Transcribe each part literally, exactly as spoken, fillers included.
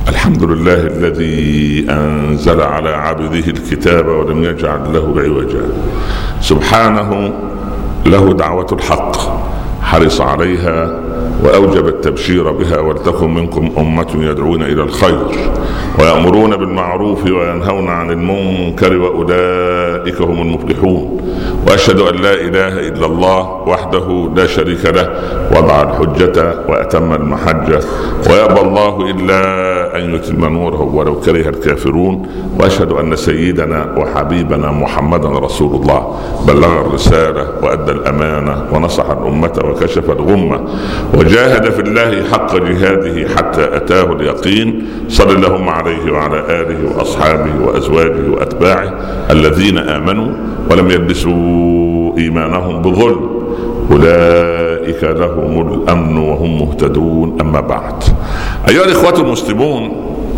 الحمد لله الذي أنزل على عبده الكتاب ولم يجعل له عوجا. سبحانه له دعوة الحق حرص عليها وأوجب التبشير بها، ولتكن منكم أمة يدعون إلى الخير ويأمرون بالمعروف وينهون عن المنكر وأولئك هم المفلحون. وأشهد أن لا إله إلا الله وحده لا شريك له وضع الحجة وأتم المحجة ويأبى الله إلا أن يتم نوره ولو كره الكافرون. وأشهد أن سيدنا وحبيبنا محمدا رسول الله بلغ الرسالة وأدى الأمانة ونصح الأمة وكشف الغمة وجاهد في الله حق جهاده حتى أتاه اليقين. صلى اللهم عليه وعلى آله وأصحابه وأزواجه وأتباعه الذين آمنوا ولم يلبسوا إيمانهم بظلم أولئك لهم الأمن وهم مهتدون. أما بعد، أيها الإخوة المسلمون،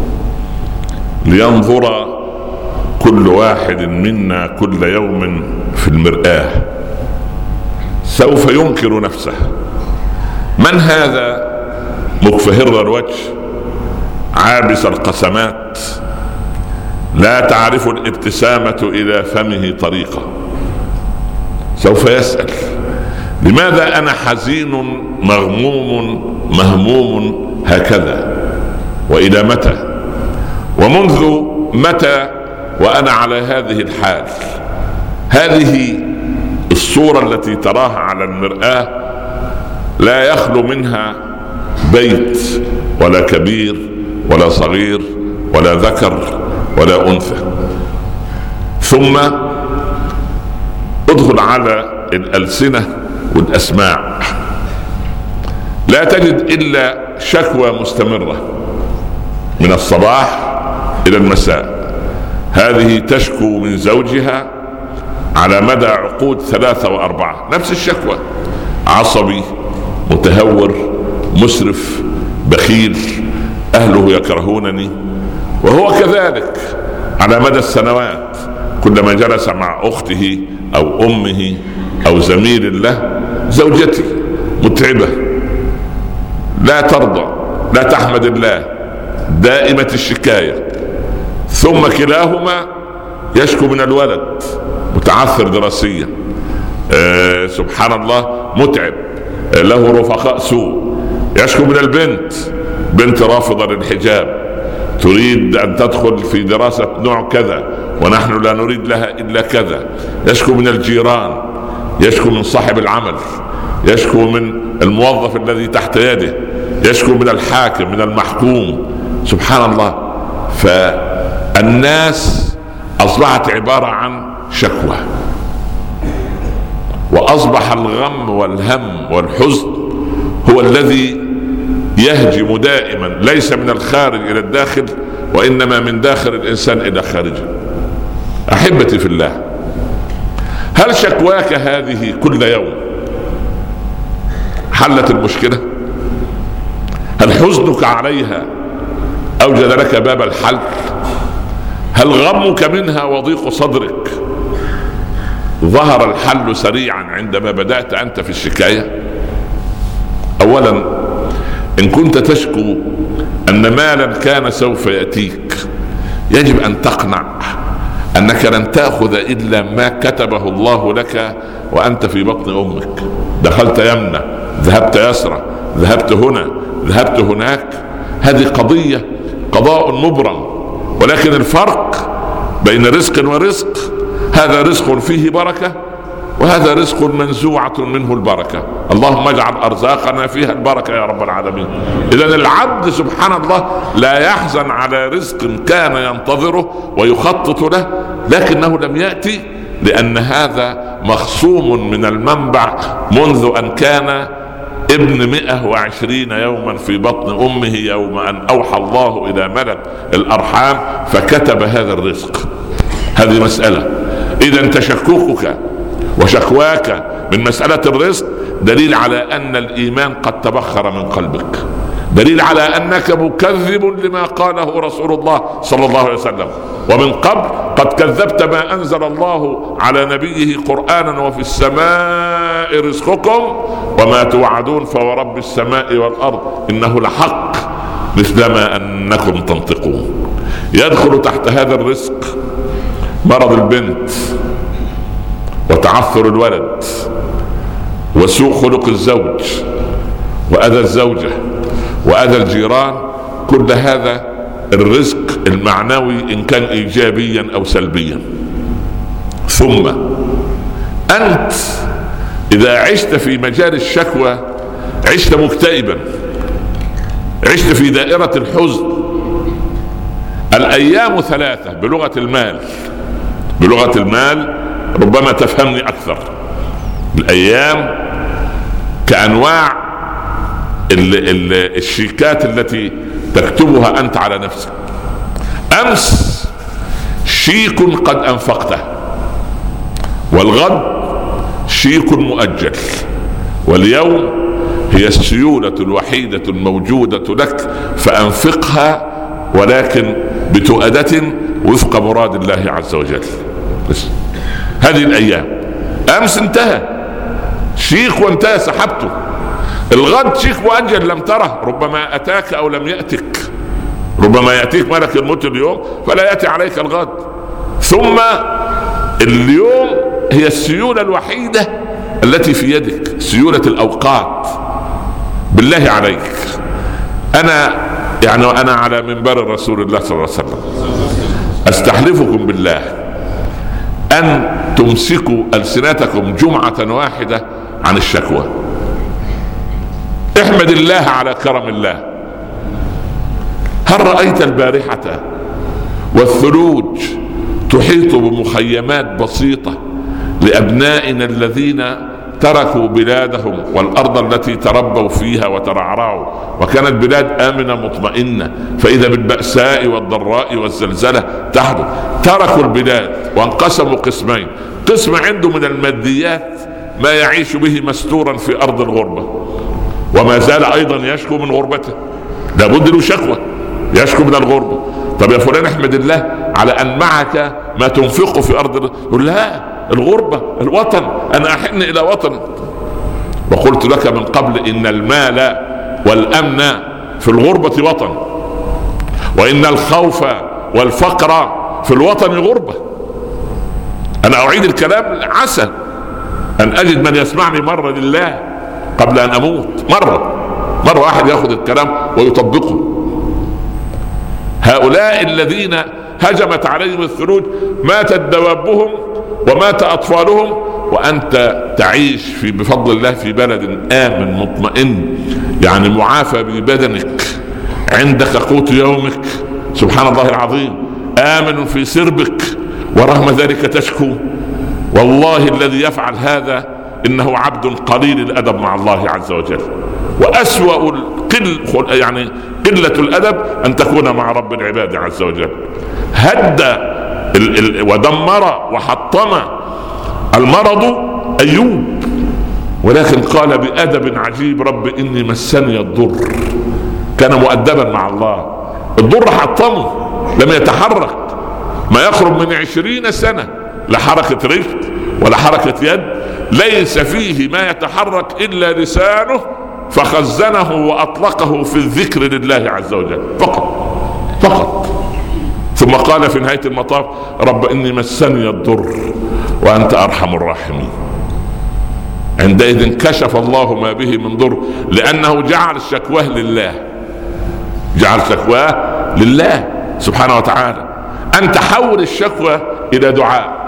لينظر كل واحد منا كل يوم في المرآة سوف ينكر نفسه. من هذا مكفهر الوجه عابس القسمات لا تعرف الابتسامة إلى فمه طريقة؟ سوف يسأل: لماذا أنا حزين مغموم مهموم هكذا؟ وإلى متى؟ ومنذ متى وأنا على هذه الحال؟ هذه الصورة التي تراها على المرآة لا يخلو منها بيت ولا كبير ولا صغير ولا ذكر ولا أنثى. ثم ادخل على الألسنة والأسماع، لا تجد إلا شكوى مستمرة من الصباح إلى المساء. هذه تشكو من زوجها على مدى عقود ثلاثة وأربعة، نفس الشكوى: عصبي، متهور، مسرف، بخيل، أهله يكرهونني. وهو كذلك على مدى السنوات، كلما جلس مع أخته أو أمه أو زميل له: زوجتي متعبة، لا ترضى، لا تحمد الله، دائمة الشكاية. ثم كلاهما يشكو من الولد، متعثر دراسيا، آه سبحان الله، متعب، آه له رفقاء سوء. يشكو من البنت، بنت رافضة للحجاب، تريد أن تدخل في دراسة نوع كذا ونحن لا نريد لها إلا كذا. يشكو من الجيران، يشكو من صاحب العمل، يشكو من الموظف الذي تحت يده، يشكو من الحاكم، من المحكوم. سبحان الله. فالناس أصبحت عبارة عن شكوى، وأصبح الغم والهم والحزن هو الذي يهجم دائما، ليس من الخارج إلى الداخل وإنما من داخل الإنسان إلى خارجه. أحبتي في الله، هل شكواك هذه كل يوم حلت المشكلة؟ هل حزنك عليها أوجد لك باب الحل؟ هل غمك منها وضيق صدرك ظهر الحل سريعا عندما بدأت أنت في الشكاية؟ أولا، إن كنت تشكو أن مالا كان سوف يأتيك، يجب أن تقنع أنك لن تأخذ إلا ما كتبه الله لك وأنت في بطن أمك. دخلت يمنى، ذهبت يسرى، ذهبت هنا، ذهبت هناك، هذه قضية قضاء مبرم. ولكن الفرق بين رزق ورزق: هذا رزق فيه بركة، وهذا رزق منزوعة منه البركة. اللهم اجعل أرزاقنا فيها البركة يا رب العالمين. إذن العبد سبحان الله لا يحزن على رزق كان ينتظره ويخطط له لكنه لم يأتي، لأن هذا مخصوم من المنبع منذ أن كان ابن مئة وعشرين يوما في بطن أمه، يوم أن أوحى الله إلى ملك الأرحام فكتب هذا الرزق. هذه مسألة. إذن تشككك وشكواك من مسألة الرزق دليل على أن الإيمان قد تبخر من قلبك، دليل على أنك مكذب لما قاله رسول الله صلى الله عليه وسلم. ومن قبل قد كذبت ما أنزل الله على نبيه قرآنا: وفي السماء رزقكم وما توعدون فورب السماء والأرض إنه لحق. مثلما أنكم تنطقون. يدخل تحت هذا الرزق مرض البنت وتعثر الولد وسوء خلق الزوج وأذى الزوجة وأذى الجيران. كل هذا الرزق المعنوي إن كان إيجابيا أو سلبيا. ثم أنت إذا عشت في مجال الشكوى عشت مكتئبا، عشت في دائرة الحزن. الأيام ثلاثة بلغة المال، بلغة المال ربما تفهمني أكثر. الأيام كأنواع ال ال الشيكات التي تكتبها أنت على نفسك. أمس شيك قد أنفقته، والغد شيك مؤجل، واليوم هي السيولة الوحيدة الموجودة لك فأنفقها، ولكن بتؤدة وفق مراد الله عز وجل. بس هذه الأيام. أمس انتهى شيك وانتهى سحبته، الغد شيك مؤجل لم تره، ربما أتاك أو لم يأتك، ربما يأتيك ملك الموت اليوم فلا يأتي عليك الغد. ثم اليوم هي السيولة الوحيدة التي في يدك، سيولة الأوقات. بالله عليك، أنا يعني أنا على منبر رسول الله صلى الله عليه وسلم أستحلفكم بالله أن تمسكوا ألسنتكم جمعة واحدة عن الشكوى. احمد الله على كرم الله. هل رأيت البارحة والثلوج تحيط بمخيمات بسيطة لأبنائنا الذين تركوا بلادهم والأرض التي تربوا فيها وترعرعوا، وكانت بلاد آمنة مطمئنة، فإذا بالبأساء والضراء والزلزلة تحدث تركوا البلاد وانقسموا قسمين. قسم عنده من الماديات ما يعيش به مستورا في أرض الغربة، وما زال أيضا يشكو من غربته، لابد له شكوى، يشكو من الغربة. طب يا فلان احمد الله على أن معك ما تنفقه في أرض، يقول لا الغربة الوطن، أنا أحن إلى وطن. وقلت لك من قبل إن المال والأمن في الغربة وطن، وإن الخوف والفقر في الوطن غربة. أنا أعيد الكلام، عسى أن أجد من يسمعني مرة لله قبل أن أموت، مرة مرة واحد يأخذ الكلام ويطبقه. هؤلاء الذين هجمت عليهم الثلوج ماتت دوابهم ومات أطفالهم، وأنت تعيش في بفضل الله في بلد آمن مطمئن، يعني معافى ببدنك، عندك قوت يومك، سبحان الله العظيم، آمن في سربك، ورغم ذلك تشكو. والله الذي يفعل هذا إنه عبد قليل الأدب مع الله عز وجل. وأسوأ القل يعني قلة الأدب أن تكون مع رب العباد عز وجل. هد ال ال ودمر وحطم المرض أيوب، ولكن قال بأدب عجيب: رب إني مسني الضر. كان مؤدبا مع الله. الضر حطمه، لم يتحرك، ما يقرب من عشرين سنة، لا حركة رجل ولا حركة يد، ليس فيه ما يتحرك إلا لسانه، فخزنه وأطلقه في الذكر لله عز وجل فقط فقط. ثم قال في نهاية المطاف: رب إني مسني الضر وأنت أرحم الراحمين. عندئذ كشف الله ما به من ضر، لأنه جعل شكواه لله، جعل شكواه لله سبحانه وتعالى. أن تحول الشكوى إلى دعاء.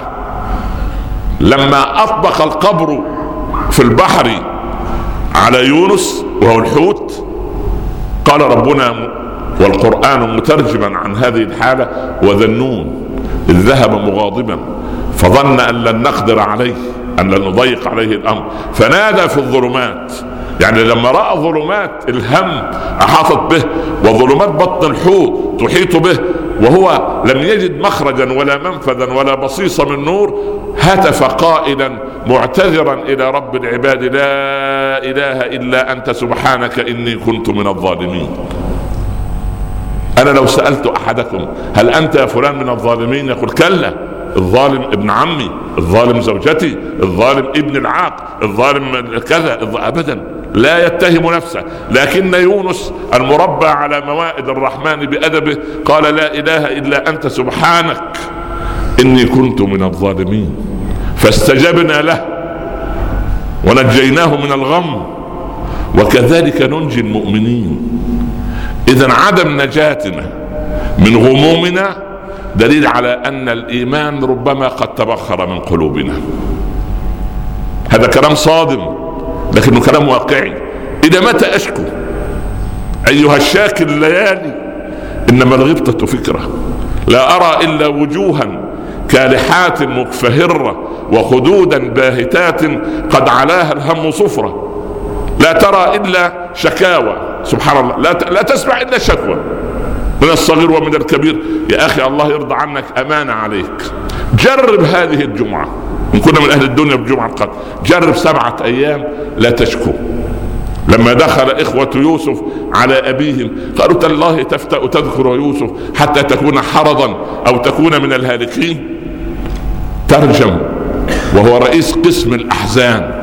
لما أطبق القبر في البحر على يونس وهو الحوت، قال ربنا والقرآن مترجما عن هذه الحالة: وذنون إذ ذهب مغاضبا فظن أن لن نقدر عليه، أن لن نضيق عليه الأمر، فنادى في الظلمات. يعني لما رأى ظلمات الهم أحاطت به، وظلمات بطن الحوت تحيط به، وهو لم يجد مخرجا ولا منفذا ولا بصيصة من نور، هتف قائلا معتذرا إلى رب العباد: لا إله إلا أنت سبحانك إني كنت من الظالمين. أنا لو سألت أحدكم: هل أنت يا فلان من الظالمين؟ يقول: كلا، الظالم ابن عمي، الظالم زوجتي، الظالم ابن العاق، الظالم كذا. أبدا، لا يتهم نفسه. لكن يونس المربى على موائد الرحمن بأدبه قال لا إله إلا أنت سبحانك إني كنت من الظالمين، فاستجبنا له ونجيناه من الغم وكذلك ننجي المؤمنين. إذن عدم نجاتنا من غمومنا دليل على أن الإيمان ربما قد تبخر من قلوبنا. هذا كلام صادم لكنه كلام واقعي. إذا متى أشكو أيها الشاكي الليالي؟ إنما الغبطة فكرة، لا أرى إلا وجوها كالحات مكفهرة وخدودا باهتات قد علاها الهم صفرة. لا ترى إلا شكاوى، سبحان الله، لا, ت... لا تسمع إلا شكوى من الصغير ومن الكبير. يا أخي الله يرضى عنك، أمانة عليك. جرب هذه الجمعة، إن كنا من أهل الدنيا بجمعة القدر، جرب سبعة أيام لا تشكو. لما دخل إخوة يوسف على أبيهم قالوا تالله تفتأ تذكر يوسف حتى تكون حرضا أو تكون من الهالكين. ترجم وهو رئيس قسم الأحزان،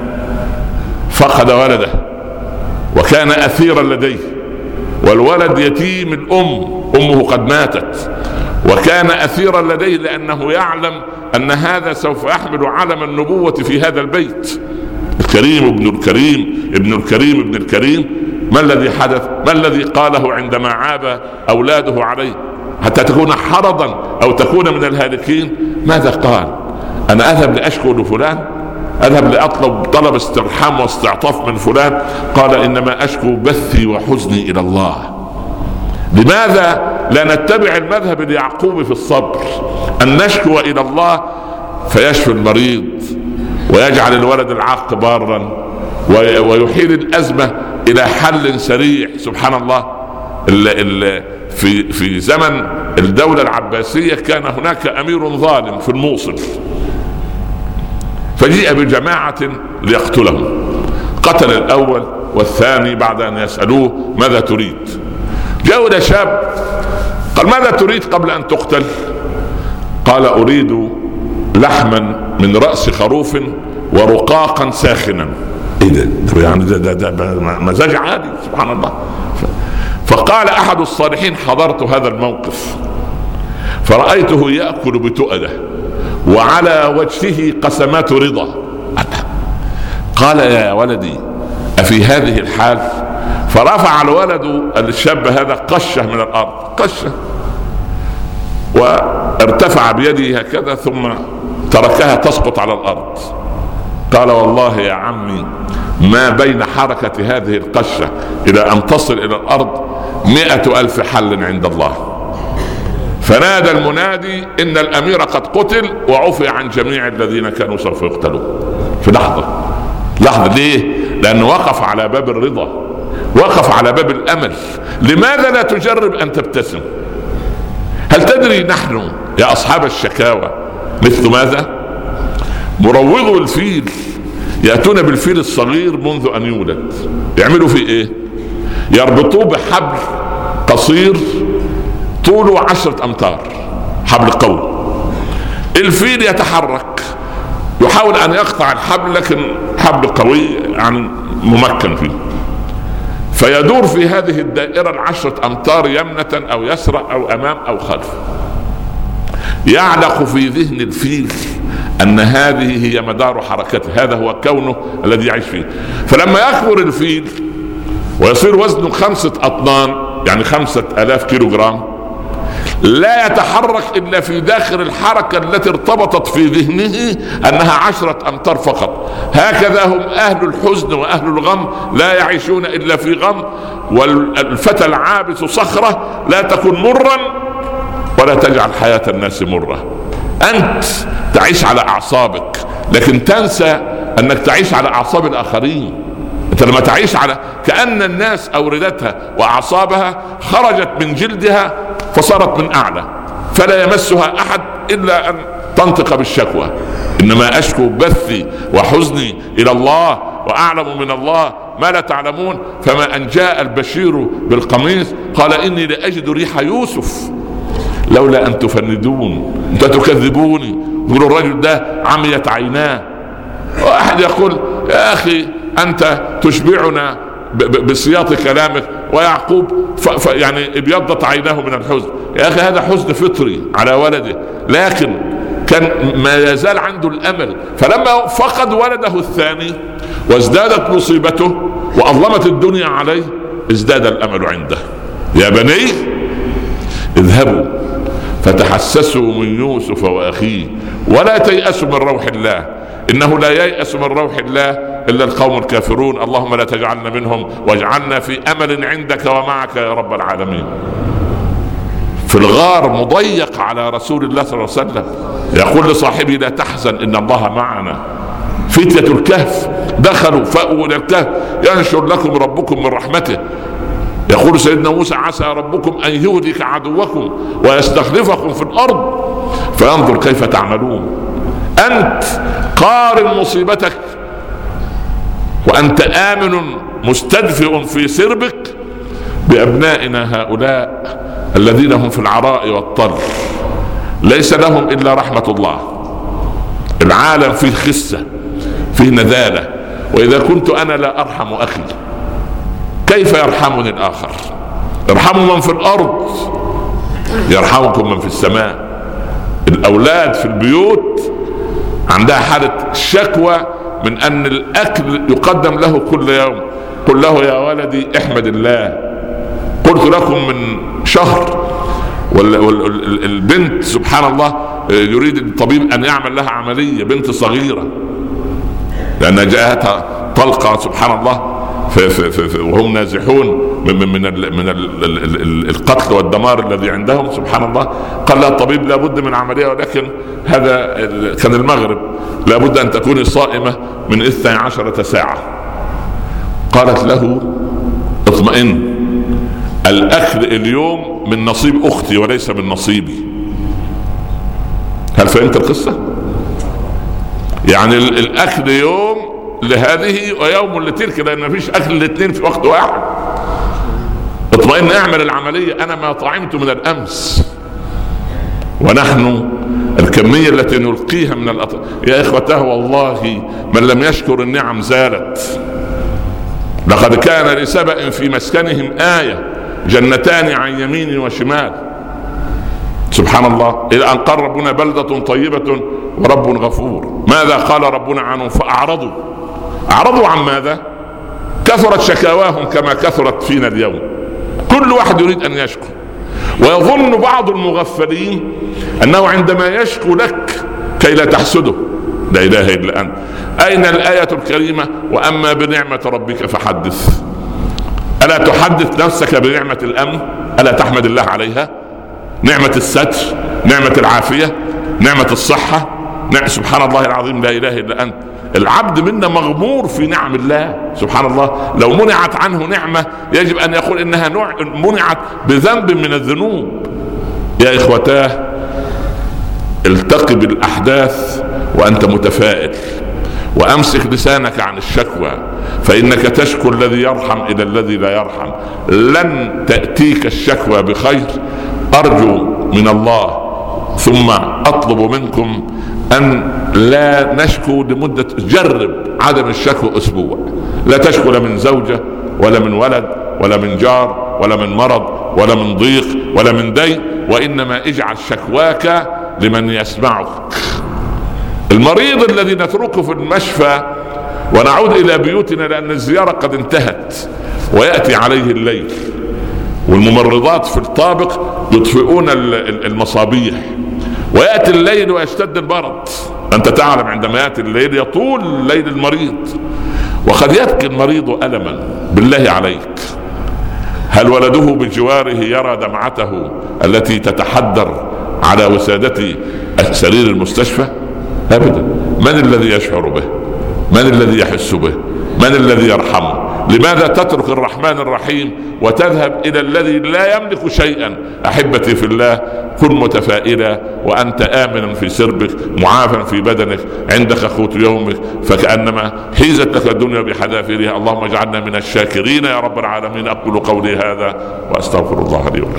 فقد ولده وكان أثيرا لديه، والولد يتيم الأم، أمه قد ماتت، وكان أثيرا لديه لأنه يعلم أن هذا سوف يحمل علم النبوة في هذا البيت. الكريم ابن الكريم ابن الكريم ابن الكريم. ما الذي حدث؟ ما الذي قاله عندما عاب أولاده عليه حتى تكون حرضا أو تكون من الهالكين؟ ماذا قال؟ أنا أذهب لأشكو لفلان، أذهب لأطلب طلب استرحام واستعطاف من فلان. قال إنما أشكو بثي وحزني إلى الله. لماذا لا نتبع المذهب اليعقوبي في الصبر، أن نشكو إلى الله فيشفي المريض ويجعل الولد العاق بارا ويحيل الأزمة إلى حل سريع. سبحان الله، ال ال في في زمن الدولة العباسية كان هناك أمير ظالم في الموصل، فجيء بجماعة ليقتلهم. قتل الأول والثاني بعد أن يسألوه ماذا تريد. جاءوا إلى شاب قال ماذا تريد قبل أن تقتل؟ قال أريد لحما من رأس خروف ورقاقا ساخنا. إيه ده؟ يعني ده, ده, ده مزاج عادي، سبحان الله. فقال أحد الصالحين حضرت هذا الموقف فرأيته يأكل بتؤدة وعلى وجهه قسمات رضا. قال يا ولدي أفي هذه الحال؟ فرفع الولد الشاب هذا قشة من الأرض، قشة، وارتفع بيده هكذا ثم تركها تسقط على الأرض. قال والله يا عمي ما بين حركة هذه القشة إلى أن تصل إلى الأرض مئة ألف حل عند الله. فنادى المنادي إن الأمير قد قتل وعفي عن جميع الذين كانوا سوف يقتلون. في لحظة لحظة. ليه؟ لأنه وقف على باب الرضا، وقف على باب الأمل. لماذا لا تجرب أن تبتسم؟ هل تدري نحن يا أصحاب الشكاوى مثل ماذا؟ مروضو الفيل يأتون بالفيل الصغير منذ أن يولد، يعملوا فيه إيه؟ يربطوه بحبل قصير طوله عشرة أمتار، حبل قوي. الفيل يتحرك يحاول أن يقطع الحبل لكن حبل قوي يعني ممكن فيه، فيدور في هذه الدائرة العشرة أمتار يمنة أو يسرى أو أمام أو خلف. يعلق في ذهن الفيل أن هذه هي مدار حركته، هذا هو كونه الذي يعيش فيه. فلما يكبر الفيل ويصير وزنه خمسة أطنان يعني خمسة آلاف كيلو جرام، لا يتحرك إلا في داخل الحركة التي ارتبطت في ذهنه أنها عشرة أمتار فقط. هكذا هم أهل الحزن وأهل الغم، لا يعيشون إلا في غم. والفتى العابس صخرة لا تكن مرا ولا تجعل حياة الناس مرة. أنت تعيش على أعصابك لكن تنسى أنك تعيش على أعصاب الآخرين. أنت لما تعيش على كأن الناس أوردتها وأعصابها خرجت من جلدها فصارت من أعلى، فلا يمسها أحد إلا أن تنطق بالشكوى. إنما أشكو بثي وحزني إلى الله وأعلم من الله ما لا تعلمون. فما أن جاء البشير بالقميص قال إني لأجد ريح يوسف لولا أن تفندون، أنت تكذبوني. يقول الرجل ده عميت عيناه. واحد يقول يا أخي أنت تشبعنا بسياط كلامك. ويعقوب ف ف يعني ابيضت عيناه من الحزن. يا أخي هذا حزن فطري على ولده، لكن كان ما يزال عنده الأمل. فلما فقد ولده الثاني وازدادت مصيبته وأظلمت الدنيا عليه ازداد الأمل عنده. يا بني اذهبوا فتحسسوا من يوسف وأخيه ولا تيأسوا من روح الله إنه لا ييأس من روح الله إلا القوم الكافرون. اللهم لا تجعلنا منهم واجعلنا في أمل عندك ومعك يا رب العالمين. في الغار مضيق على رسول الله صلى الله عليه وسلم، يقول لصاحبه لا تحزن إن الله معنا. فتية الكهف دخلوا فأووا إلى الكهف ينشر لكم ربكم من رحمته. يقول سيدنا موسى عسى ربكم أن يهلك عدوكم ويستخلفكم في الأرض فينظر كيف تعملون. أنت قارن مصيبتك وأنت آمن مستدفئ في سربك بأبنائنا هؤلاء الذين هم في العراء والطر ليس لهم إلا رحمة الله. العالم فيه خسة، فيه نذالة، وإذا كنت أنا لا أرحم أخي كيف يرحمني الآخر؟ ارحموا من في الأرض يرحمكم من في السماء. الأولاد في البيوت عندها حالة شكوى من أن الأكل يقدم له كل يوم. قل له يا ولدي احمد الله. قلت لكم من شهر والبنت سبحان الله يريد الطبيب أن يعمل لها عملية، بنت صغيرة لأنها جاءتها طلقة سبحان الله في في في وهم نازحون من من ال من ال ال القتل والدمار الذي عندهم سبحان الله. قال لها الطبيب لابد من عملية، ولكن هذا كان المغرب، لابد أن تكوني صائمة من اثنتي عشرة ساعة. قالت له اطمئن، الأكل اليوم من نصيب أختي وليس من نصيبي. هل فهمت القصة؟ يعني الأكل يوم لهذه ويوم لتلك، لأن ما فيش أكل الاثنين في وقت واحد. اطمئن اعمل العملية، أنا ما طعمت من الأمس. ونحن الكمية التي نلقيها من الأطعمة يا إخوته والله من لم يشكر النعم زالت. لقد كان لسبأ في مسكنهم آية جنتان عن يمين وشمال سبحان الله إلى أن قال ربنا بلدة طيبة ورب غفور. ماذا قال ربنا عنهم؟ فأعرضوا. أعرضوا عن ماذا؟ كثرت شكاواهم كما كثرت فينا اليوم. كل واحد يريد أن يشكو، ويظن بعض المغفلين أنه عندما يشكو لك كي لا تحسده. لا إله إلا أنت. أين الآية الكريمة وأما بنعمة ربك فحدث؟ ألا تحدث نفسك بنعمة الأمن؟ ألا تحمد الله عليها؟ نعمة الستر، نعمة العافية، نعمة الصحة، نعم سبحان الله العظيم لا إله إلا أنت. العبد منا مغمور في نعم الله سبحان الله. لو منعت عنه نعمة يجب أن يقول إنها منعت بذنب من الذنوب. يا إخوتاه التقي بالأحداث وأنت متفائل، وأمسك لسانك عن الشكوى، فإنك تشكو الذي يرحم إلى الذي لا يرحم. لن تأتيك الشكوى بخير. أرجو من الله ثم أطلب منكم أن لا نشكو لمدة، جرب عدم الشكوى أسبوع. لا تشكو لا من زوجة ولا من ولد ولا من جار ولا من مرض ولا من ضيق ولا من دين، وإنما اجعل شكواك لمن يسمعك. المريض الذي نتركه في المشفى ونعود إلى بيوتنا لأن الزيارة قد انتهت ويأتي عليه الليل، والممرضات في الطابق يطفئون المصابيح، ويأتي الليل ويشتد البرد. أنت تعلم عندما يأتي الليل يطول الليل المريض، وقد يبكي المريض ألما. بالله عليك هل ولده بجواره يرى دمعته التي تتحدر على وسادة سرير المستشفى؟ أبدا. من الذي يشعر به؟ من الذي يحس به؟ من الذي يرحمه؟ لماذا تترك الرحمن الرحيم وتذهب إلى الذي لا يملك شيئا؟ أحبتي في الله كن متفائلا وأنت آمنا في سربك معافا في بدنك، عندك قوت يومك، فكأنما حيزت لك الدنيا بحذافيرها. اللهم اجعلنا من الشاكرين يا رب العالمين. أقول قولي هذا وأستغفر الله لي ولكم.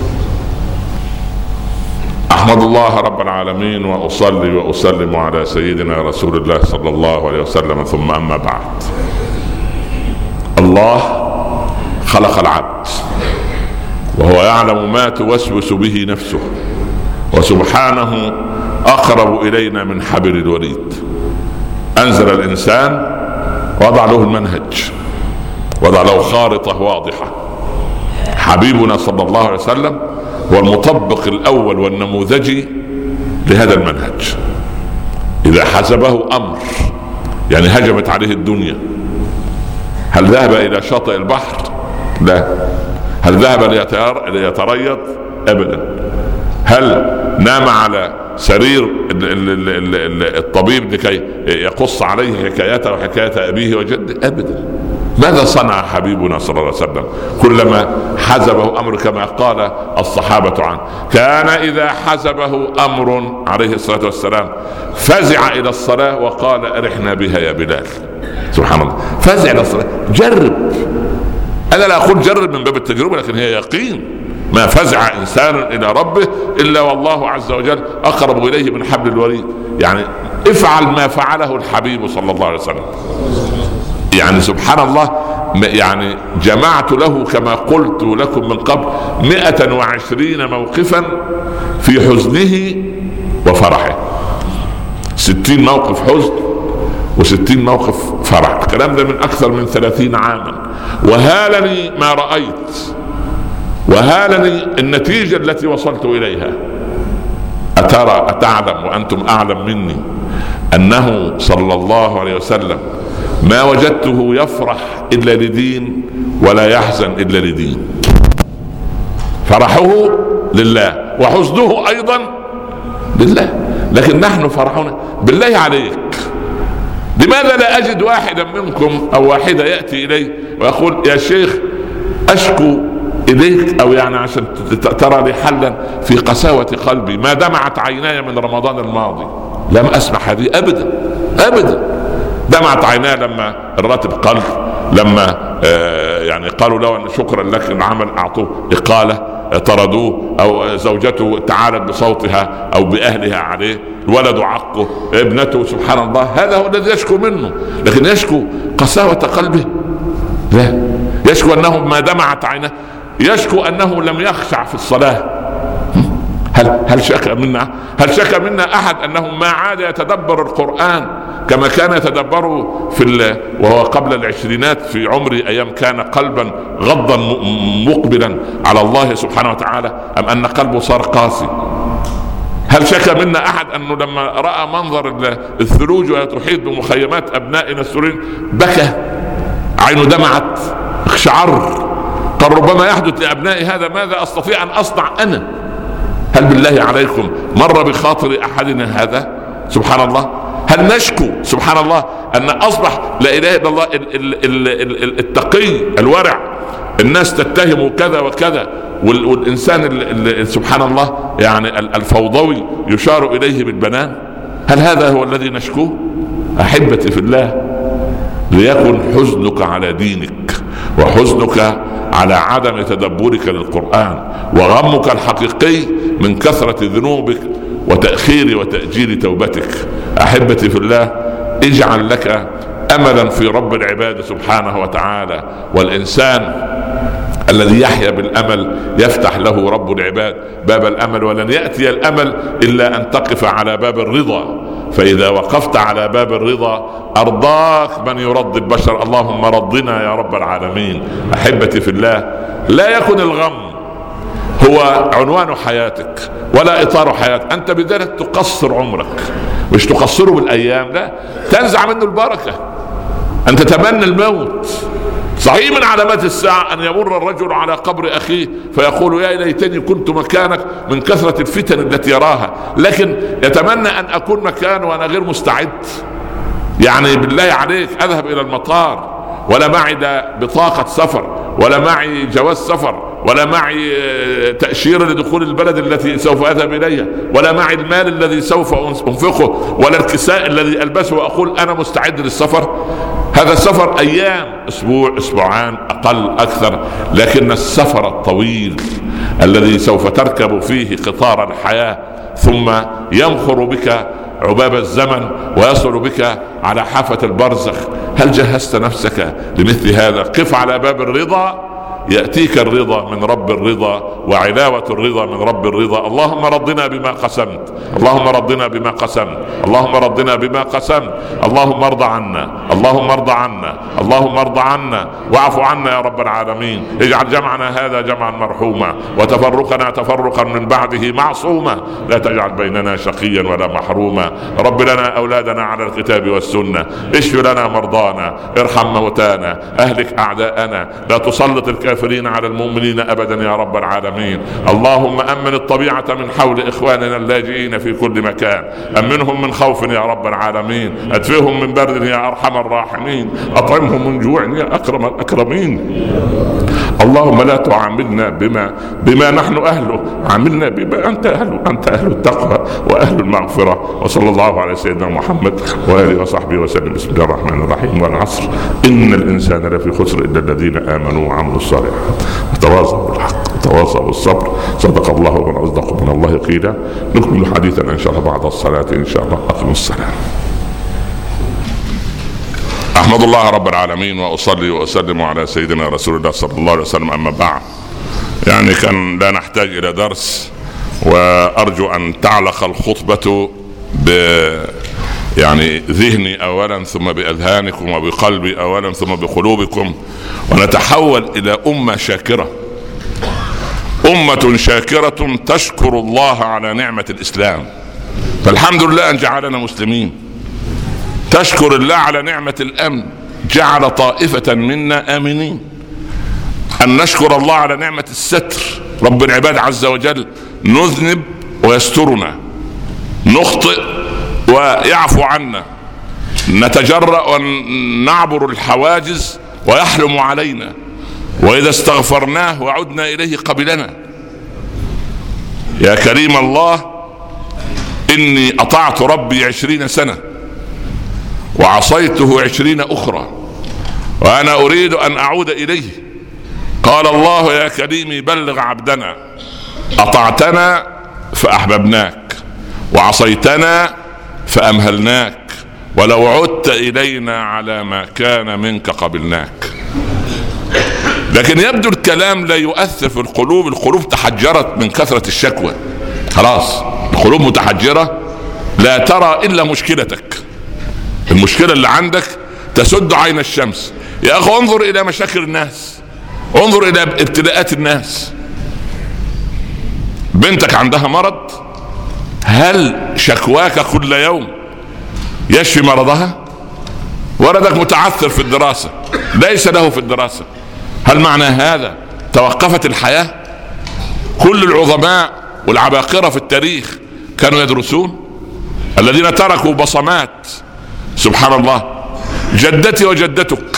أحمد الله رب العالمين وأصلي وأسلم على سيدنا رسول الله صلى الله عليه وسلم، ثم أما بعد. الله خلق العبد وهو يعلم ما توسوس به نفسه، وسبحانه أقرب إلينا من حبل الوريد. أنزل الإنسان، وضع له المنهج، وضع له خارطة واضحة. حبيبنا صلى الله عليه وسلم هو المطبق الأول والنموذجي لهذا المنهج. إذا حسبه أمر، يعني هجمت عليه الدنيا، هل ذهب إلى شاطئ البحر؟ لا. هل ذهب ليتريض؟ أبدا. هل نام على سرير الطبيب لكي يقص عليه حكايته وحكاية أبيه وجده؟ أبدا. ماذا صنع حبيبنا صلى الله عليه وسلم؟ كلما حزبه أمر كما قال الصحابة عنه، كان إذا حزبه أمر عليه الصلاة والسلام فزع إلى الصلاة وقال أرحنا بها يا بلال. سبحان الله، فزع إلى الصلاة. جرب، أنا لا أقول جرب من باب التجربة، لكن هي يقين. ما فزع إنسان إلى ربه إلا والله عز وجل أقرب إليه من حبل الوريد. يعني افعل ما فعله الحبيب صلى الله عليه وسلم. يعني سبحان الله، يعني جمعت له كما قلت لكم من قبل مئة وعشرين موقفا في حزنه وفرحه. ستين موقف حزن وستين موقف فرح. الكلام ده من أكثر من ثلاثين عاما. وهالني ما رأيت، وهالني النتيجة التي وصلت إليها. أترى أتعلم وأنتم أعلم مني أنه صلى الله عليه وسلم ما وجدته يفرح إلا لدين ولا يحزن إلا لدين. فرحه لله وحزنه أيضا لله. لكن نحن فرحنا بالله عليك. لماذا لا أجد واحدا منكم أو واحدة يأتي إلي ويقول يا شيخ أشكو إليك، أو يعني عشان ترى لي حلا في قساوة قلبي، ما دمعت عيناي من رمضان الماضي. لم أسمع هذه أبدا أبدا. دمعت عيناه لما الراتب قل، لما آه يعني قالوا له أن شكرا لك العمل أعطوه إقالة، طردوه، أو زوجته تعالت بصوتها أو بأهلها عليه، الولد عقه، ابنته. سبحان الله، هذا هو الذي يشكو منه. لكن يشكو قساوة قلبه؟ لا. يشكو أنه ما دمعت عيناه، يشكو أنه لم يخشع في الصلاة. هل هل شكى منا هل شكى منا أحد أنه ما عاد يتدبر القرآن كما كان يتدبره في وهو قبل العشرينات في عمري، أيام كان قلبا غضا مقبلا على الله سبحانه وتعالى، أم أن قلبه صار قاسي؟ هل شكى منا أحد أنه لما رأى منظر الثلوج وتحيط بمخيمات أبنائنا السوريين بكى، عينه دمعت، اقشعر، قال ربما يحدث لأبنائي هذا، ماذا أستطيع أن أصنع أنا؟ هل بالله عليكم مر بخاطر أحدنا هذا؟ سبحان الله. هل نشكو سبحان الله أن أصبح لا إله إلا الله التقي الورع الناس تتهم كذا وكذا، والإنسان سبحان الله يعني الفوضوي يشار إليه بالبنان؟ هل هذا هو الذي نشكوه؟ أحبتي في الله، ليكن حزنك على دينك، وحزنك على عدم تدبرك للقرآن، وغمك الحقيقي من كثرة ذنوبك وتأخير وتأجيل توبتك. أحبتي في الله، اجعل لك أملا في رب العباد سبحانه وتعالى. والإنسان الذي يحيا بالأمل يفتح له رب العباد باب الأمل، ولن يأتي الأمل إلا أن تقف على باب الرضا. فإذا وقفت على باب الرضا أرضاك من يرضي البشر. اللهم رضنا يا رب العالمين. أحبتي في الله، لا يكن الغم هو عنوان حياتك ولا إطار حياتك. أنت بذلك تقصر عمرك، مش تقصره بالأيام، لا، تنزع منه البركة، أن تتمنى الموت. صحيح من علامات الساعة أن يمر الرجل على قبر أخيه فيقول يا ليتني كنت مكانك من كثرة الفتن التي يراها، لكن يتمنى أن أكون مكانه وأنا غير مستعد. يعني بالله عليك أذهب إلى المطار ولا معي بطاقة سفر، ولا معي جواز سفر، ولا معي تأشيرة لدخول البلد التي سوف أذهب إليها، ولا معي المال الذي سوف أنفقه، ولا الكساء الذي ألبسه وأقول أنا مستعد للسفر. هذا السفر أيام، أسبوع، أسبوعان، أقل أكثر، لكن السفر الطويل الذي سوف تركب فيه قطار الحياة ثم يمخر بك عباب الزمن ويصل بك على حافة البرزخ. هل جهزت نفسك لمثل هذا؟ قف على باب الرضا يأتيك الرضا من رب الرضا وعلاوة الرضا من رب الرضا. اللهم رضنا بما قسمت، اللهم رضنا بما قسمت، اللهم رضنا بما قسمت. اللهم ارض عنا، اللهم ارض عنا، اللهم ارض عنا واعف عنا يا رب العالمين. اجعل جمعنا هذا جمعا مرحوما وتفرقنا تفرقا من بعده معصوما. لا تجعل بيننا شقيا ولا محروما. رب لنا أولادنا على الكتاب والسنة، اشف لنا مرضانا، ارحم موتانا، اهلك أعداءنا، لا تسلط الكافرين على المؤمنين أبدا يا رب العالمين. اللهم أمن الطبيعة من حول إخواننا اللاجئين في كل مكان، أمنهم من خوف يا رب العالمين، أدفئهم من برد يا أرحم الراحمين، أطعمهم من جوع يا أكرم الأكرمين. اللهم لا تعاملنا بما بما نحن أهله، عاملنا بما أنت أهله، أنت أهل التقوى وأهل المغفرة. وصلى الله على سيدنا محمد وآله وصحبه وسلم. بسم الله الرحمن الرحيم. والعصر إن الإنسان لفي خسر إلا الذين آمنوا وعملوا الصالحات وتواصوا بالحق وتواصوا بالصبر. صدق الله ومن أصدق من الله قيلا. نكمل حديثنا إن شاء الله بعد الصلاة إن شاء الله. أقم الصلاة. أحمد الله رب العالمين وأصلي وأسلم على سيدنا رسول الله صلى الله عليه وسلم. أما بعد، يعني كان لا نحتاج إلى درس، وأرجو أن تعلق الخطبة ب يعني ذهني أولا ثم بأذهانكم وبقلبي أولا ثم بقلوبكم، ونتحول إلى أمة شاكرة، أمة شاكرة تشكر الله على نعمة الإسلام. فالحمد لله أن جعلنا مسلمين. تشكر الله على نعمة الأمن، جعل طائفة منا آمنين. أن نشكر الله على نعمة الستر، رب العباد عز وجل نذنب ويسترنا، نخطئ ويعفو عنا، نتجرأ ونعبر الحواجز ويحلم علينا، وإذا استغفرناه وعدنا إليه قبلنا. يا كريم الله، إني أطعت ربي عشرين سنة وعصيته عشرين أخرى وأنا أريد أن أعود إليه. قال الله: يا كريم بلغ عبدنا، أطعتنا فأحببناك وعصيتنا فأمهلناك، ولو عدت إلينا على ما كان منك قبلناك. لكن يبدو الكلام لا يؤثر في القلوب. القلوب تحجرت من كثرة الشكوى، خلاص القلوب متحجرة، لا ترى إلا مشكلتك. المشكلة اللي عندك تسد عين الشمس. يا أخي انظر إلى مشاكل الناس، انظر إلى ابتلاءات الناس. بنتك عندها مرض، هل شكواك كل يوم يشفي مرضها؟ ولدك متعثر في الدراسة، ليس له في الدراسة، هل معنى هذا توقفت الحياة؟ كل العظماء والعباقرة في التاريخ كانوا يدرسون، الذين تركوا بصمات. سبحان الله، جدتي وجدتك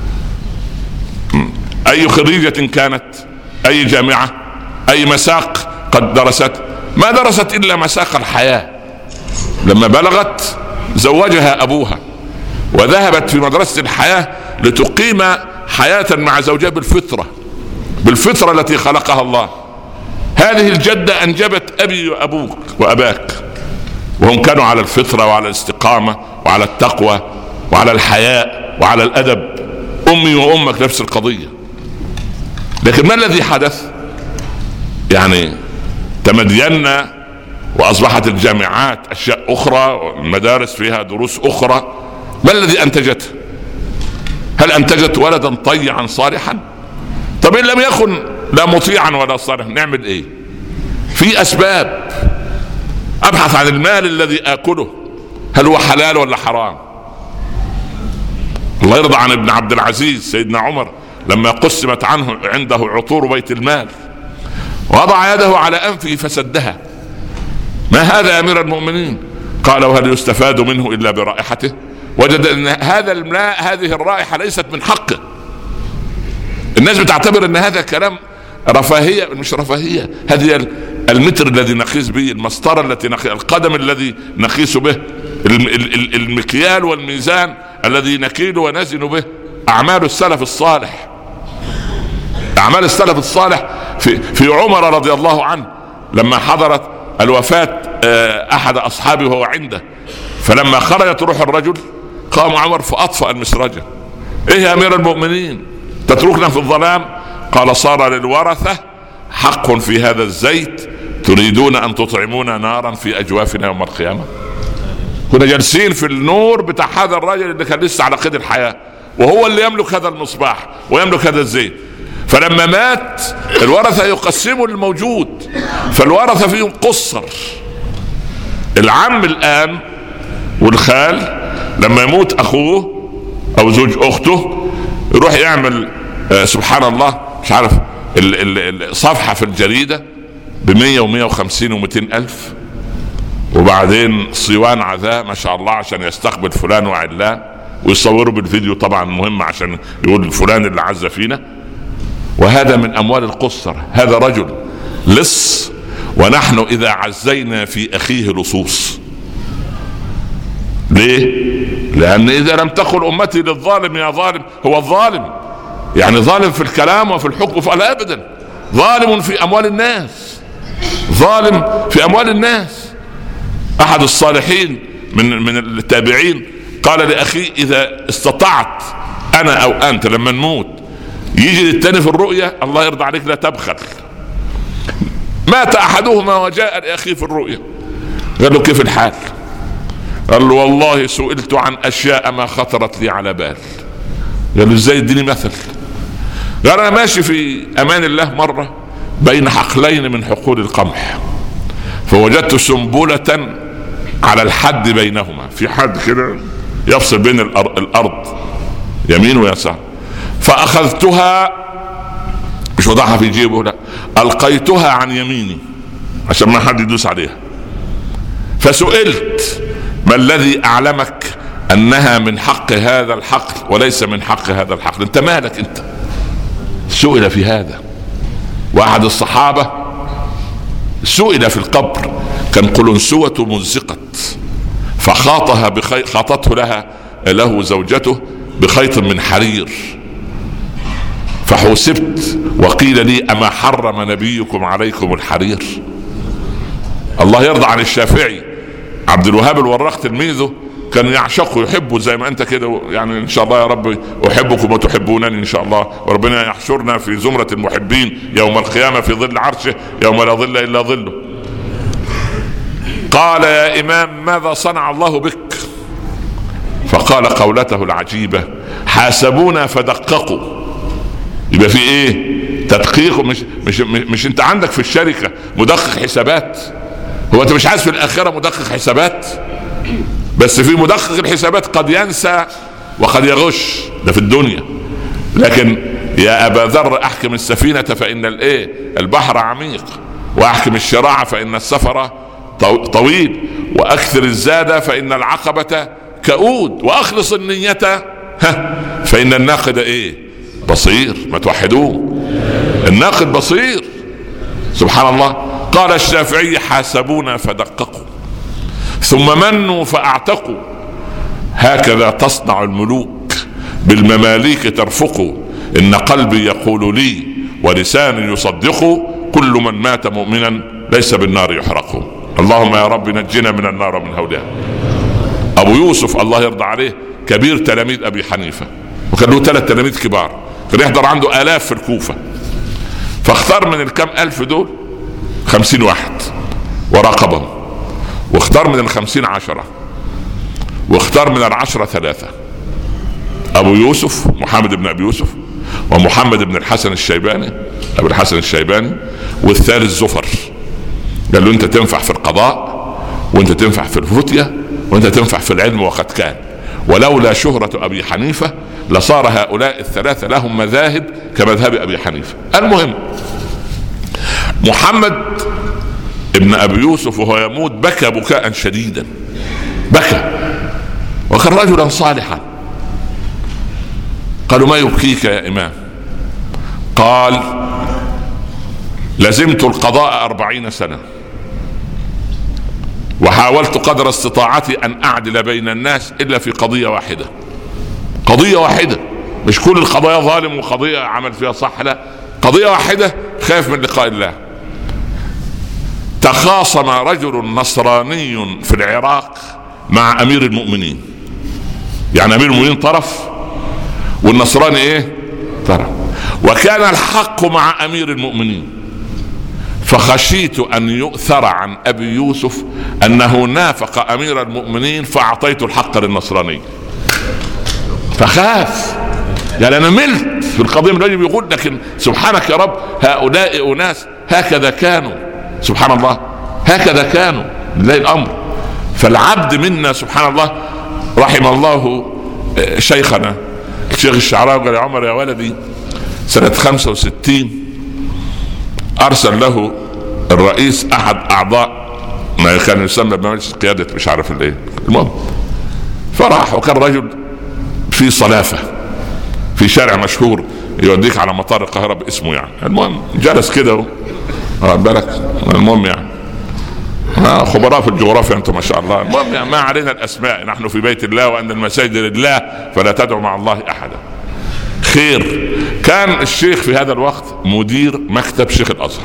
أي خريجة كانت، أي جامعة، أي مساق قد درست؟ ما درست إلا مساق الحياة. لما بلغت زوجها أبوها وذهبت في مدرسة الحياة لتقيم حياة مع زوجها بالفطرة، بالفطرة التي خلقها الله. هذه الجدة أنجبت أبي وأبوك وأباك، وهم كانوا على الفطرة وعلى الاستقامة وعلى التقوى وعلى الحياء وعلى الأدب. أمي وأمك نفس القضية. لكن ما الذي حدث؟ يعني تمدينا وأصبحت الجامعات أشياء أخرى والمدارس فيها دروس أخرى. ما الذي أنتجته؟ هل أنتجت ولدا طيعا صالحا؟ طب إن لم يكن لا مطيعا ولا صالحا نعمل إيه؟ في أسباب. أبحث عن المال الذي آكله، هل هو حلال ولا حرام؟ الله يرضى عن ابن عبد العزيز سيدنا عمر لما قسمت عنه عنده عطور بيت المال وضع يده على أنفه فسدها. ما هذا يا أمير المؤمنين؟ قال: وهل يستفاد منه إلا برائحته؟ وجد أن هذا الماء، هذه الرائحة ليست من حقه. الناس بتعتبر أن هذا كلام رفاهية. مش رفاهية، هذه المتر الذي نقيس به، المسطرة التي نقيس، القدم الذي نقيس به، المكيال والميزان الذي نكيل ونزن به. أعمال السلف الصالح، أعمال السلف الصالح في, في عمر رضي الله عنه لما حضرت الوفاة احد اصحابه وهو عنده، فلما خرجت روح الرجل قام عمر فاطفأ المسرجة. ايه يا امير المؤمنين تتركنا في الظلام؟ قال صار للورثة حق في هذا الزيت، تريدون ان تطعمونا نارا في اجوافنا يوم القيامة. كنا جالسين في النور بتاع هذا الرجل اللي كان لسه على قيد الحياة، وهو اللي يملك هذا المصباح ويملك هذا الزيت. فلما مات الورثة يقسموا الموجود، فالورثة فيهم قصر. العم الآن والخال لما يموت أخوه أو زوج أخته يروح يعمل آه سبحان الله مش عارف الصفحة في الجريدة بمية ومية وخمسين ومئتين ألف، وبعدين صيوان عذاب ما شاء الله عشان يستقبل فلان وعلان، ويصوروا بالفيديو طبعا مهم عشان يقول فلان اللي عز فينا. وهذا من أموال القصر. هذا رجل لص، ونحن إذا عزينا في أخيه لصوص. ليه؟ لأن إذا لم تقل أمتي للظالم يا ظالم، هو الظالم يعني ظالم في الكلام وفي الحكم، فلا أبدا، ظالم في أموال الناس، ظالم في أموال الناس. أحد الصالحين من من التابعين قال لأخي إذا استطعت أنا أو أنت لما نموت يجي للتاني في الرؤية الله يرضى عليك لا تبخل. مات أحدهما وجاء لأخيه في الرؤية قال له كيف الحال؟ قال له والله سئلت عن أشياء ما خطرت لي على بال. قال له ازاي؟ اديني مثل. قال أنا ماشي في أمان الله مرة بين حقلين من حقول القمح، فوجدت سنبلة على الحد بينهما، في حد كده يفصل بين الأرض يمين ويسار، فأخذتها مش وضعها في جيبه، لا ألقيتها عن يميني عشان ما حد يدوس عليها. فسئلت ما الذي أعلمك أنها من حق هذا الحقل وليس من حق هذا الحقل؟ أنت مالك أنت؟ سئل في هذا. وأحد الصحابة سئل في القبر، كان قلنسوة مزقت فخاطها بخي... خاطته لها له زوجته بخيط من حرير، فحوسبت وقيل لي أما حرم نبيكم عليكم الحرير؟ الله يرضى عن الشافعي عبد الوهاب الوراق تلميذه كان يعشقه يحبه زي ما انت كده يعني. ان شاء الله يا رب احبكم وتحبونني ان شاء الله، وربنا يحشرنا في زمرة المحبين يوم القيامة في ظل عرشه يوم لا ظل الا ظله. قال يا امام ماذا صنع الله بك؟ فقال قولته العجيبة حاسبونا فدققوا. يبقى في ايه؟ تدقيق. مش, مش, مش, مش انت عندك في الشركة مدقق حسابات؟ هو انت مش عايز في الاخرة مدقق حسابات؟ بس في مدقق الحسابات قد ينسى وقد يغش، ده في الدنيا. لكن يا ابا ذر احكم السفينة فان الايه البحر عميق، واحكم الشراع فان السفر طويل، واكثر الزاد فان العقبة كؤود، واخلص النية ها فان الناقد ايه بصير. ما توحدوه، الناقد بصير سبحان الله. قال الشافعي حاسبونا فدققوا ثم منوا فاعتقوا، هكذا تصنع الملوك بالمماليك ترفقوا، ان قلبي يقول لي ولساني يصدق كل من مات مؤمنا ليس بالنار يحرق. اللهم يا رب نجنا من النار ومن هولها. ابو يوسف الله يرضى عليه كبير تلاميذ ابي حنيفة، وكان له ثلاث تلاميذ كبار، كان يحضر عنده الاف في الكوفة، فاختار من الكم الف دول خمسين واحد وراقبهم، واختار من الخمسين عشرة، واختار من العشرة ثلاثة، ابو يوسف محمد بن ابي يوسف، ومحمد بن الحسن الشيباني ابو الحسن الشيباني، والثالث زفر. قال له انت تنفع في القضاء، وانت تنفع في الفتية، وانت تنفع في العلم وقد كان، ولولا شهرة ابي حنيفة لصار هؤلاء الثلاثة لهم مذاهب كمذهب ابي حنيفة. المهم محمد ابن ابي يوسف وهو يموت بكى بكاء شديدا، بكى، وكان رجلا صالحا. قالوا ما يبكيك يا امام؟ قال لزمت القضاء أربعين سنة، وحاولت قدر استطاعتي ان اعدل بين الناس الا في قضية واحدة، قضية واحدة، مش كل القضايا ظالم وقضية عمل فيها صح، لا، قضية واحدة خاف من لقاء الله. تخاصم رجل نصراني في العراق مع امير المؤمنين. يعني امير المؤمنين طرف والنصراني ايه طرف، وكان الحق مع امير المؤمنين، فخشيت ان يؤثر عن ابي يوسف انه نافق امير المؤمنين فاعطيت الحق للنصراني. فخاف، يعني انا ملت في القضيه من الرجل يقول لكن سبحانك يا رب هؤلاء اناس هكذا كانوا، سبحان الله هكذا كانوا لله الامر. فالعبد منا سبحان الله رحم الله شيخنا الشيخ الشعراوي قال يا عمر يا ولدي سنة خمسة وستين ارسل له الرئيس احد اعضاء ما كان يسمى بمجلس قيادة مش عارف الايه، المهم فراح وكان رجل في صلافة في شارع مشهور يوديك على مطار القاهرة باسمه يعني. المهم جلس كده بالك، المهم يعني خبراء في الجغرافيا انتم ما شاء الله. المهم يعني ما علينا الاسماء، نحن في بيت الله وان المساجد لله فلا تدعوا مع الله احدا. خير، كان الشيخ في هذا الوقت مدير مكتب شيخ الازهر،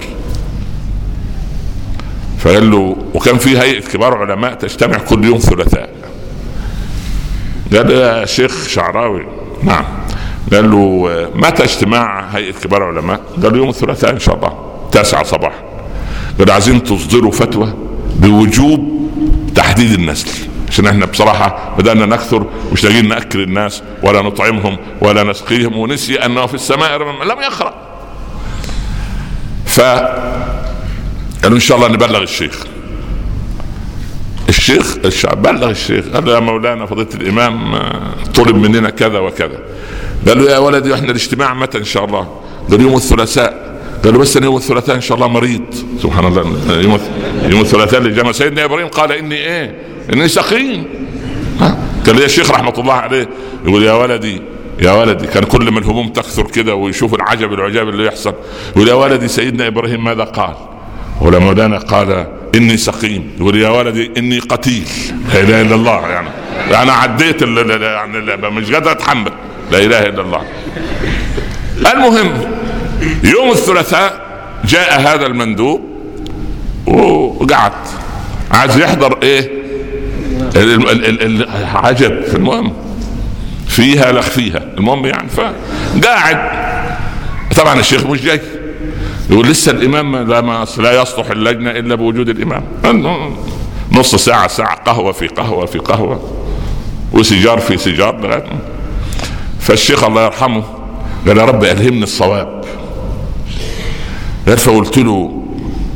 فقال له وكان في هيئة كبار علماء تجتمع كل يوم ثلاثاء. قال يا شيخ شعراوي نعم. قال له متى اجتماع هيئة كبار علماء؟ قال له يوم الثلاثاء ان شاء الله تاسعة صباحا. قال عايزين تصدروا فتوى بوجوب تحديد النسل، عشان احنا بصراحة بدأنا نكثر مش لاقيين نأكل الناس ولا نطعمهم ولا نسقيهم، ونسي انه في السماء لم يقرأ. فقالوا ان شاء الله نبلغ الشيخ. الشيخ الشعب بلغ الشيخ قال له يا مولانا فضيلة الامام طلب مننا كذا وكذا. قال له يا ولدي احنا الاجتماع متى ان شاء الله؟ قال يوم الثلاثاء. قالوا بس أنا يوم الثلاثاء ان شاء الله مريض. سبحان الله، يوم يوم الثلاثاء اللي جمع سيدنا ابراهيم قال اني ايه اني سقيم. قال لي يا شيخ رحمه الله عليه يقول يا ولدي يا ولدي كان كل ما الهموم تكثر كده ويشوف العجب العجاب اللي يحصل يقول يا ولدي سيدنا ابراهيم ماذا قال؟ ولا مولانا قال اني سقيم. يقول يا ولدي اني قتيل. لا اله الا الله، يعني انا عديت يعني مش قادر اتحمل، لا اله الا الله. المهم يوم الثلاثاء جاء هذا المندوب وقعد عايز يحضر ايه العجب. المهم فيها لخ فيها، المهم يعني فقاعد. طبعا الشيخ مش جاي، يقول لسه الامام لا يصلح اللجنة الا بوجود الامام. نص ساعة ساعة قهوة في قهوة في قهوة وسيجار في سيجار لغاية. فالشيخ الله يرحمه قال يا رب ألهمني الصواب. قال فقلت له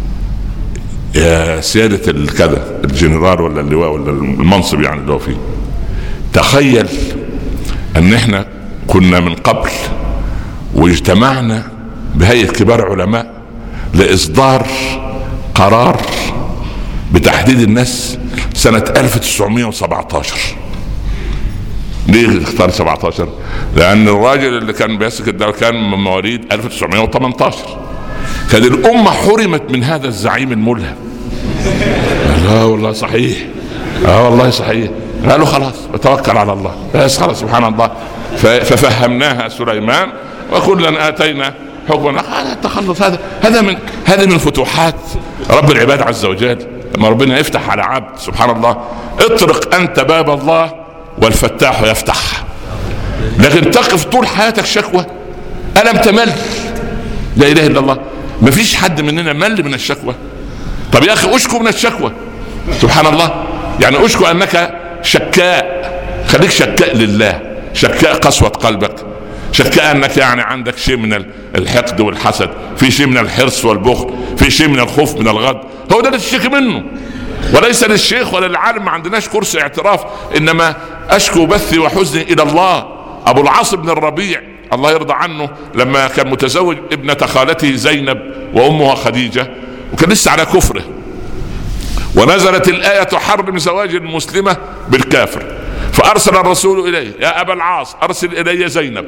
يا سيادة الكذا الجنرال ولا اللواء ولا المنصب يعني اللي هو فيه، تخيل ان احنا كنا من قبل واجتمعنا بهيئة كبار علماء لإصدار قرار بتحديد النسل سنة ألف وتسعمائة وسبعة عشر. ليه اختار سبعة عشر؟ لأن الراجل اللي كان بيمسك الدولة كان من مواليد ألف وتسعمائة وثمانية عشر. كان الأمة حرمت من هذا الزعيم الملهم. لا والله صحيح، اه والله صحيح. قالوا خلاص توكل على الله بس خلاص سبحان الله. ففهمناها سليمان وكلا آتينا حكما. هذا التخلص هذا هذا من هذا من فتوحات رب العباد عز وجل. لما ربنا يفتح على عبد سبحان الله، اطرق أنت باب الله والفتاح يفتح. لكن تقف طول حياتك شكوى، ألم تمل؟ لا إله إلا الله، ما فيش حد مننا مل من الشكوى. طب يا أخي أشكو من الشكوى سبحان الله، يعني أشكو أنك شكاء، خليك شكاء لله، شكاء قسوة قلبك، شكاء أنك يعني عندك شيء من الحقد والحسد، في شيء من الحرص والبخل، في شيء من الخوف من الغد. هو ده اللي تشتكي منه، وليس للشيخ ولا للعالم. ما عندناش كرسي اعتراف، إنما أشكو بثي وحزني إلى الله. أبو العاص بن الربيع الله يرضى عنه لما كان متزوج ابنة خالته زينب وأمها خديجة وكان لسه على كفره، ونزلت الآية تحرم زواج المسلمة بالكافر، فأرسل الرسول إليه يا أبا العاص أرسل إلي زينب.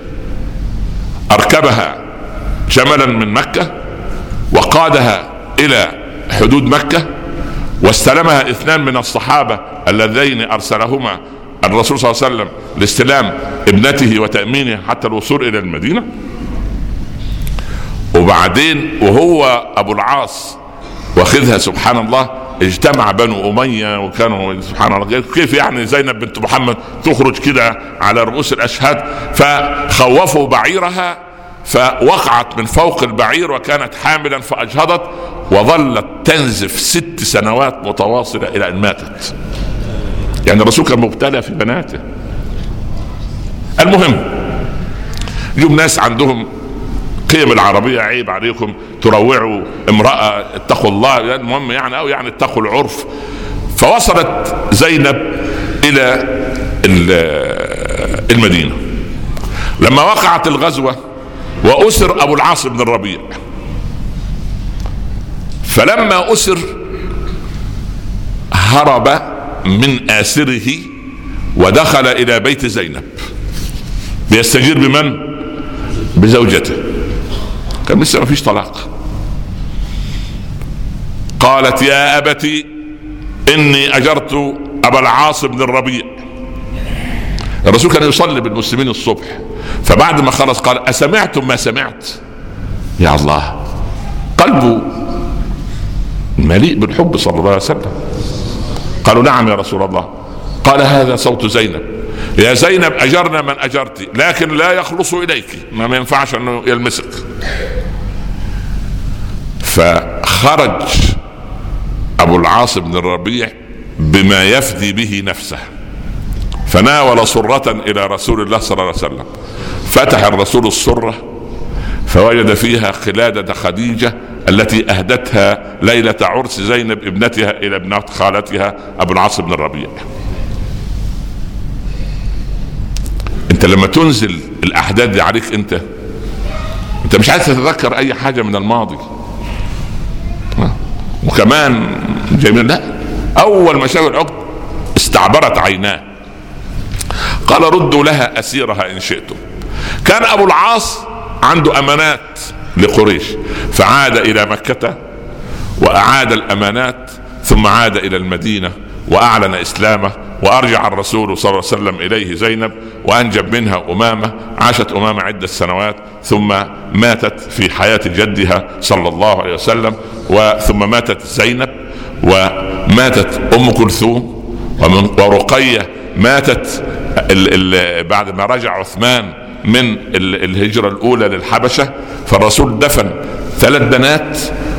أركبها جملا من مكة وقادها إلى حدود مكة، واستلمها اثنان من الصحابة اللذين أرسلهما الرسول صلى الله عليه وسلم لاستلام ابنته وتأمينها حتى الوصول إلى المدينة. وبعدين وهو أبو العاص واخذها سبحان الله. اجتمع بنو أمية وكانوا سبحان الله، كيف يعني زينب بنت محمد تخرج كده على رؤوس الأشهاد؟ فخوفوا بعيرها فوقعت من فوق البعير وكانت حاملا فأجهضت، وظلت تنزف ست سنوات متواصلة إلى أن ماتت. يعني الرسول كان مبتلى في بناته. المهم يوم ناس عندهم قيم العربية، عيب عليكم تروعوا امرأة، اتقوا الله، المهم يعني أو يعني اتقوا العرف. فوصلت زينب إلى المدينة لما وقعت الغزوة، وأسر أبو العاص بن الربيع. فلما أسر هرب من آسره ودخل إلى بيت زينب ليستجير بمن؟ بزوجته. كان لسه ما فيش طلاق. قالت يا أبتي إني أجرت أبا العاص بن الربيع. الرسول كان يصلي بالمسلمين الصبح، فبعد ما خلص قال أسمعتم ما سمعت؟ يا الله، قلبه مليء بالحب صلى الله عليه وسلم. قالوا نعم يا رسول الله. قال هذا صوت زينب. يا زينب أجرنا من أجرت، لكن لا يخلص إليك، ما ينفعش أنه يلمسك. فخرج أبو العاص بن الربيع بما يفدي به نفسه، فناول صرة إلى رسول الله صلى الله عليه وسلم. فتح الرسول الصرة فوجد فيها قلادة خديجة التي أهدتها ليلة عرس زينب ابنتها إلى ابنة خالتها أبو العاص بن الربيع. انت لما تنزل الأحداث دي عليك انت انت مش عايز تتذكر أي حاجة من الماضي. وكمان جميل، لا، أول ما شاف العقد استعبرت عيناه. قال ردوا لها أسيرها إن شئتم. كان أبو العاص عنده أمانات لقريش، فعاد إلى مكة وأعاد الأمانات، ثم عاد إلى المدينة وأعلن إسلامه، وأرجع الرسول صلى الله عليه وسلم إليه زينب وأنجب منها أمامة. عاشت أمامة عدة سنوات ثم ماتت في حياة جدها صلى الله عليه وسلم، وثم ماتت زينب، وماتت أم كلثوم، ورقية ماتت ال ال بعد ما رجع عثمان من الهجرة الأولى للحبشة. فالرسول دفن ثلاث بنات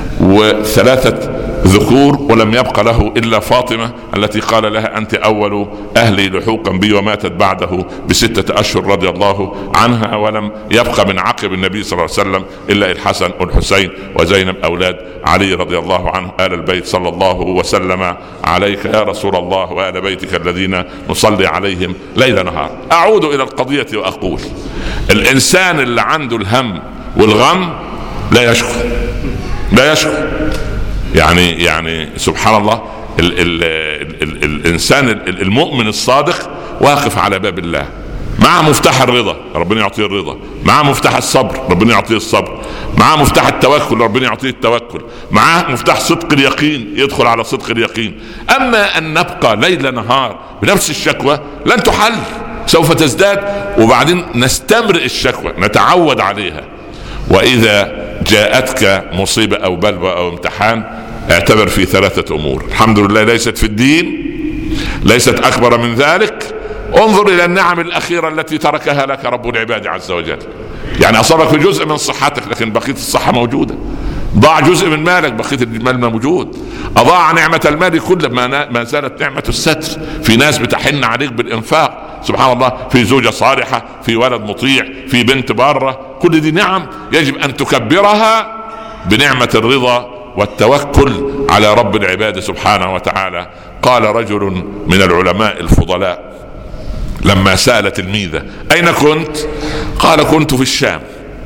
وثلاثة ذكور، ولم يبقى له إلا فاطمة التي قال لها أنت أول أهلي لحوقا بي، وماتت بعده بستة أشهر رضي الله عنها. ولم يبقى من عقب النبي صلى الله عليه وسلم إلا الحسن والحسين وزينب أولاد علي رضي الله عنه، آل البيت صلى الله وسلم عليك يا رسول الله وآل بيتك الذين نصلي عليهم ليل نهار. أعود إلى القضية وأقول الإنسان اللي عنده الهم والغم لا يشكو لا يشكو يعني يعني سبحان الله، ال ال ال ال الإنسان المؤمن الصادق واقف على باب الله، مع مفتاح الرضا ربنا يعطيه الرضا، مع مفتاح الصبر ربنا يعطيه الصبر، مع مفتاح التوكل ربنا يعطيه التوكل، مع مفتاح صدق اليقين يدخل على صدق اليقين. أما أن نبقى ليل نهار بنفس الشكوى لن تحل، سوف تزداد، وبعدين نستمرئ الشكوى نتعود عليها. وإذا جاءتك مصيبة أو بلوى أو امتحان اعتبر في ثلاثة أمور: الحمد لله ليست في الدين، ليست أكبر من ذلك، انظر إلى النعم الأخيرة التي تركها لك رب العباد عز وجل. يعني أصابك في جزء من صحتك لكن بقية الصحة موجودة، ضاع جزء من مالك بقية المال موجود، أضاع نعمة المال كله ما زالت نعمة الستر. في ناس بتحن عليك بالإنفاق سبحان الله، في زوجة صالحة، في ولد مطيع، في بنت بارة، كل دي نعم يجب أن تكبرها بنعمة الرضا والتوكل على رب العباد سبحانه وتعالى. قال رجل من العلماء الفضلاء لما سأل تلميذه أين كنت؟ قال كنت في الشام.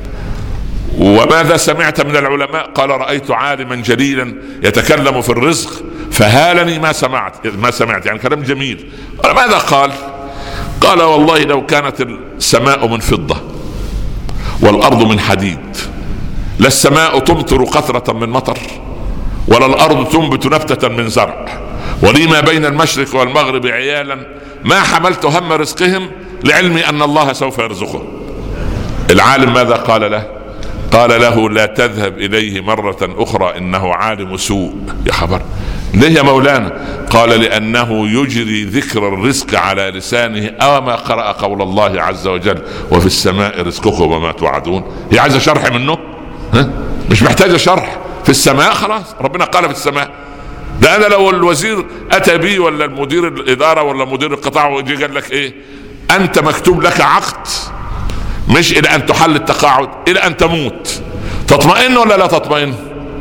وماذا سمعت من العلماء؟ قال رأيت عالما جليلا يتكلم في الرزق فهالني ما سمعت ما سمعت يعني كلام جميل. قال ماذا قال؟ قال والله لو كانت السماء من فضة والأرض من حديد لا السماء تمطر قطرة من مطر ولا الأرض تنبت نبتة من زرع، ولي ما بين المشرق والمغرب عيالا ما حملت هم رزقهم لعلمي أن الله سوف يرزقهم. العالم ماذا قال له؟ قال له لا تذهب إليه مرة أخرى إنه عالم سوء. يا خبر، ليه يا مولانا؟ قال لأنه يجري ذكر الرزق على لسانه أو ما قرأ قول الله عز وجل وفي السماء رزقكم وما توعدون. هي عايزة شرح منه؟ ها؟ مش محتاجة شرح. في السماء خلاص، ربنا قال في السماء. ده أنا لو الوزير أتى بي ولا المدير الإدارة ولا مدير القطاع ويجي قال لك إيه، أنت مكتوب لك عقد مش إلى أن تحل التقاعد، إلى أن تموت، تطمئن ولا لا تطمئن؟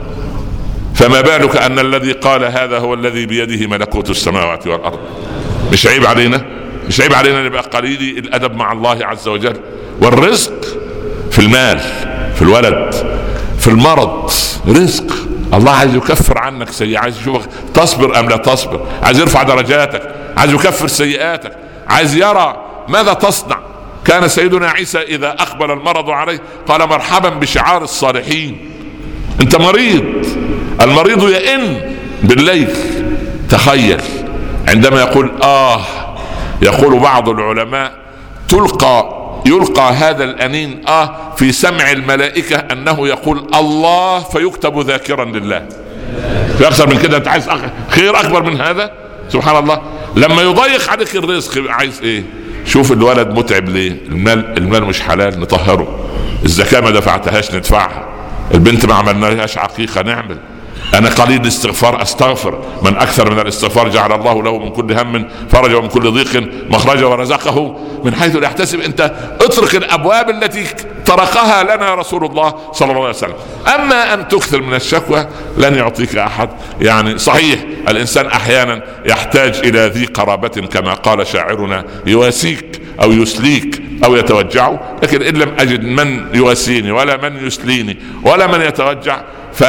فما بالك أن الذي قال هذا هو الذي بيده ملكوت السماوات والأرض. مش عيب علينا؟ مش عيب علينا نبقى قليلي الأدب مع الله عز وجل؟ والرزق في المال، في الولد، في المرض رزق. الله عايز يكفر عنك سيئة، عايز يشوفك تصبر أم لا تصبر، عايز يرفع درجاتك، عايز يكفر سيئاتك، عايز يرى ماذا تصنع. كان سيدنا عيسى إذا أقبل المرض عليه قال مرحبا بشعار الصالحين. أنت مريض، المريض يئن بالليل. تخيل عندما يقول آه، يقول بعض العلماء تلقى يلقى هذا الأنين آه في سمع الملائكة أنه يقول الله فيكتب ذاكرا لله. في أكثر من كده أنت عايز خير أكبر من هذا؟ سبحان الله. لما يضيق عليك الرزق عايز إيه؟ شوف الولد متعب ليه؟ المال, المال مش حلال نطهره، الزكاة ما دفعتهاش ندفعها، البنت ما عملناهاش عقيقة نعمل، أنا قليل الاستغفار أستغفر، من أكثر من الاستغفار جعل الله له من كل هم فرجا ومن كل ضيق مخرجا ورزقه من حيث لا يحتسب. أنت اترك الأبواب التي طرقها لنا رسول الله صلى الله عليه وسلم. أما أن تكثر من الشكوى لن يعطيك أحد. يعني صحيح الإنسان أحيانا يحتاج إلى ذي قرابة كما قال شاعرنا يواسيك أو يسليك أو يتوجع، لكن إن لم أجد من يواسيني ولا من يسليني ولا من يتوجع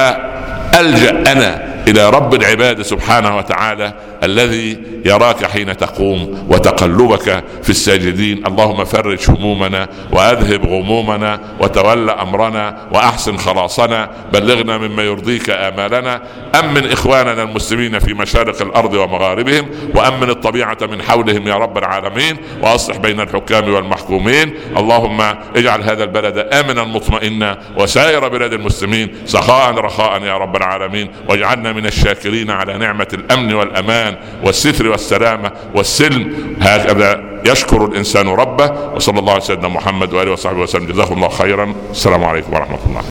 فألجأ أنا إلى رب العباد سبحانه وتعالى الذي يراك حين تقوم وتقلبك في الساجدين. اللهم فرج همومنا وأذهب غمومنا وتولى أمرنا وأحسن خلاصنا، بلغنا مما يرضيك آمالنا، أمن إخواننا المسلمين في مشارق الأرض ومغاربهم، وأمن الطبيعة من حولهم يا رب العالمين، وأصلح بين الحكام والمحكومين. اللهم اجعل هذا البلد آمنا مطمئنا وسائر بلاد المسلمين سخاء رخاء يا رب العالمين، واجعلنا من الشاكرين على نعمة الأمن والأمان والستر والسلامة والسلم. هكذا يشكر الإنسان ربه. وصلى الله على سيدنا محمد وآله وصحبه وسلم. جزاكم الله خيرا. السلام عليكم ورحمة الله.